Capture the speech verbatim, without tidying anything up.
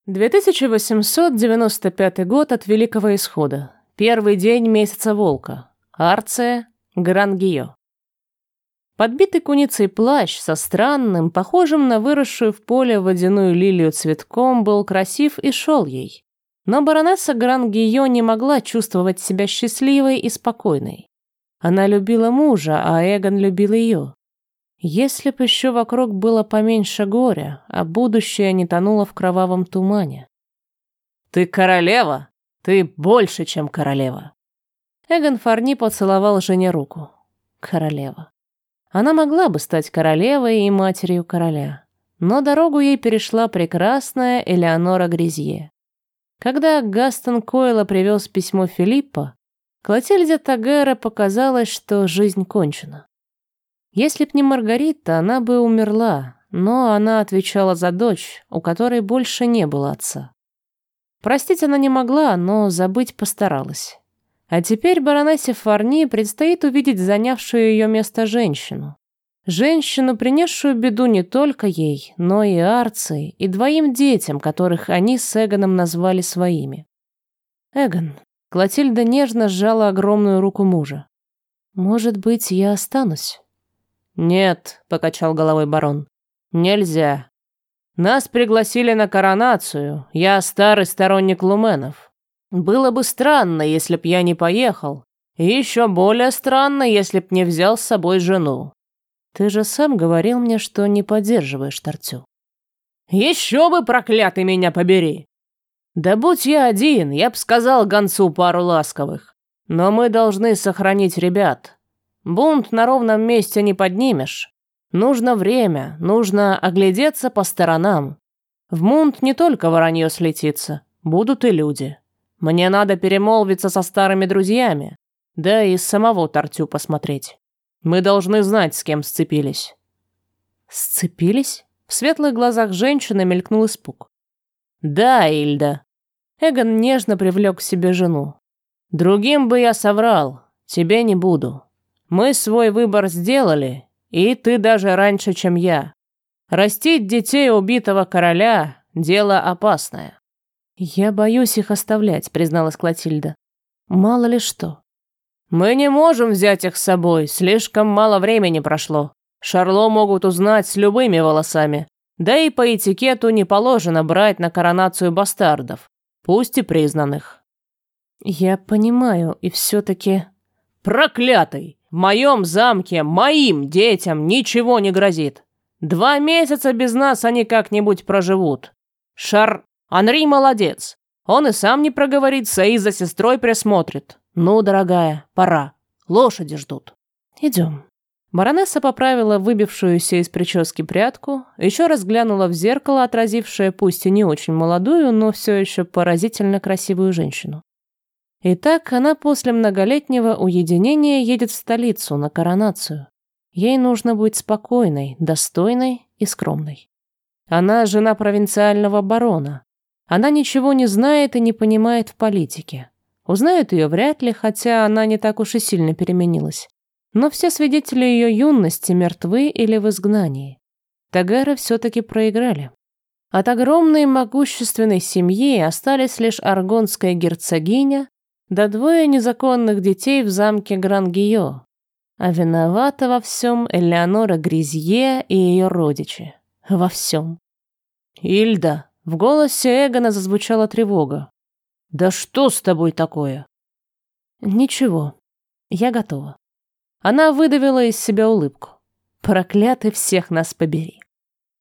две тысячи восемьсот девяносто пятый год от Великого Исхода. Первый день месяца Волка. Арция, Гран-Гийо. Подбитый куницей плащ со странным, похожим на выросшую в поле водяную лилию цветком, был красив и шел ей. Но баронесса Гран-Гийо не могла чувствовать себя счастливой и спокойной. Она любила мужа, а Эгон любил ее. Если б еще вокруг было поменьше горя, а будущее не тонуло в кровавом тумане. «Ты королева! Ты больше, чем королева!» Эгон Фарни поцеловал жене руку. Королева. Она могла бы стать королевой и матерью короля, но дорогу ей перешла прекрасная Элеонора Гризье. Когда Гастон Койло привез письмо Филиппа, Клотильде Тагера показалось, что жизнь кончена. Если б не Маргарита, она бы умерла, но она отвечала за дочь, у которой больше не было отца. Простить она не могла, но забыть постаралась. А теперь баронессе Фарни предстоит увидеть занявшую ее место женщину. Женщину, принесшую беду не только ей, но и Арции, и двоим детям, которых они с Эгоном назвали своими. «Эгон», — Клотильда нежно сжала огромную руку мужа. «Может быть, я останусь?» «Нет», — покачал головой барон, — «нельзя. Нас пригласили на коронацию, я старый сторонник Луменов. Было бы странно, если б я не поехал, и еще более странно, если б не взял с собой жену. Ты же сам говорил мне, что не поддерживаешь Тартю». «Еще бы, проклятый, меня побери! Да будь я один, я б сказал гонцу пару ласковых, но мы должны сохранить ребят». Бунт на ровном месте не поднимешь. Нужно время, нужно оглядеться по сторонам. В Мунт не только воронье слетится, будут и люди. Мне надо перемолвиться со старыми друзьями, да и самого Тартю посмотреть. Мы должны знать, с кем сцепились». «Сцепились?» В светлых глазах женщины мелькнул испуг. «Да, Ильда». Эгон нежно привлек к себе жену. «Другим бы я соврал, тебе не буду. Мы свой выбор сделали, и ты даже раньше, чем я. Растить детей убитого короля – дело опасное». «Я боюсь их оставлять», – призналась Клотильда. «Мало ли что». «Мы не можем взять их с собой, слишком мало времени прошло. Шарло могут узнать с любыми волосами. Да и по этикету не положено брать на коронацию бастардов, пусть и признанных». «Я понимаю, и все-таки...» «Проклятый! В моем замке моим детям ничего не грозит. Два месяца без нас они как-нибудь проживут. Шар... Анри молодец. Он и сам не проговорится, и за сестрой присмотрит. Ну, дорогая, пора. Лошади ждут». «Идем». Баронесса поправила выбившуюся из прически прядку, еще раз глянула в зеркало, отразившее пусть и не очень молодую, но все еще поразительно красивую женщину. Итак, она после многолетнего уединения едет в столицу на коронацию. Ей нужно быть спокойной, достойной и скромной. Она жена провинциального барона. Она ничего не знает и не понимает в политике. Узнают ее вряд ли, хотя она не так уж и сильно переменилась. Но все свидетели ее юности мертвы или в изгнании. Тагеры все-таки проиграли. От огромной могущественной семьи остались лишь аргонская герцогиня, да двое незаконных детей в замке Гран-Гийо. А виновата во всем Элеонора Гризье и ее родичи. Во всем. «Ильда!» — в голосе Эгона зазвучала тревога. «Да что с тобой такое?» «Ничего. Я готова». Она выдавила из себя улыбку. «Проклятый, всех нас побери».